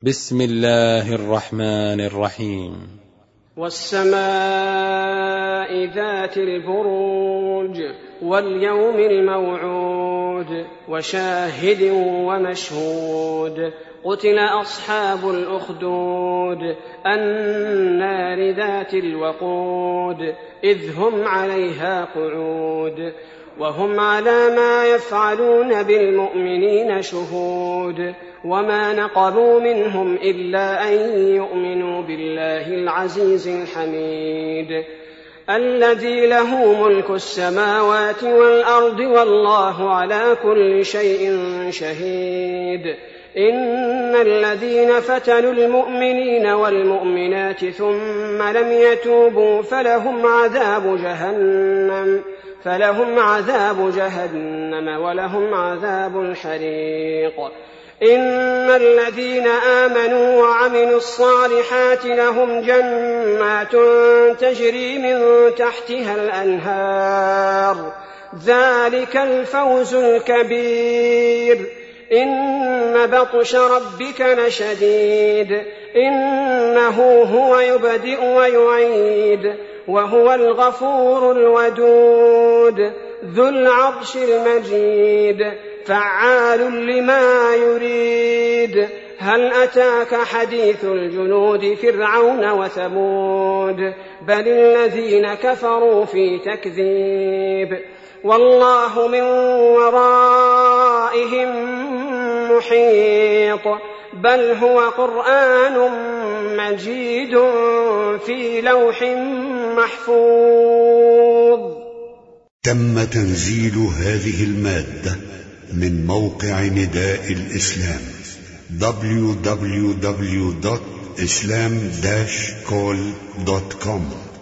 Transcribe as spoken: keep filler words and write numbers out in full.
بسم الله الرحمن الرحيم. والسماء ذات البروج واليوم الموعود وشاهد ومشهود قتل أصحاب الأخدود النار ذات الوقود إذ هم عليها قعود وهم على ما يفعلون بالمؤمنين شهود وما نقموا منهم إلا أن يؤمنوا بالله العزيز الحميد الذي له ملك السماوات والأرض والله على كل شيء شهيد إن الذين فتنوا المؤمنين والمؤمنات ثم لم يتوبوا فلهم عذاب جهنم فلهم عذاب جهنم ولهم عذاب الحريق إن الذين آمنوا وعملوا الصالحات لهم جنات تجري من تحتها الأنهار ذلك الفوز الكبير إن بطش ربك لشديد إنه هو يبدئ ويعيد وهو الغفور الودود ذو العرش المجيد فعال لما يريد هل أتاك حديث الجنود فرعون وثمود بل الذين كفروا في تكذيب والله من ورائهم محيط بل هو قرآن مجيد في لوح محفوظ. تم تنزيل هذه المادة من موقع نداء الإسلام دبليو دبليو دبليو دوت إسلام داش كول دوت كوم.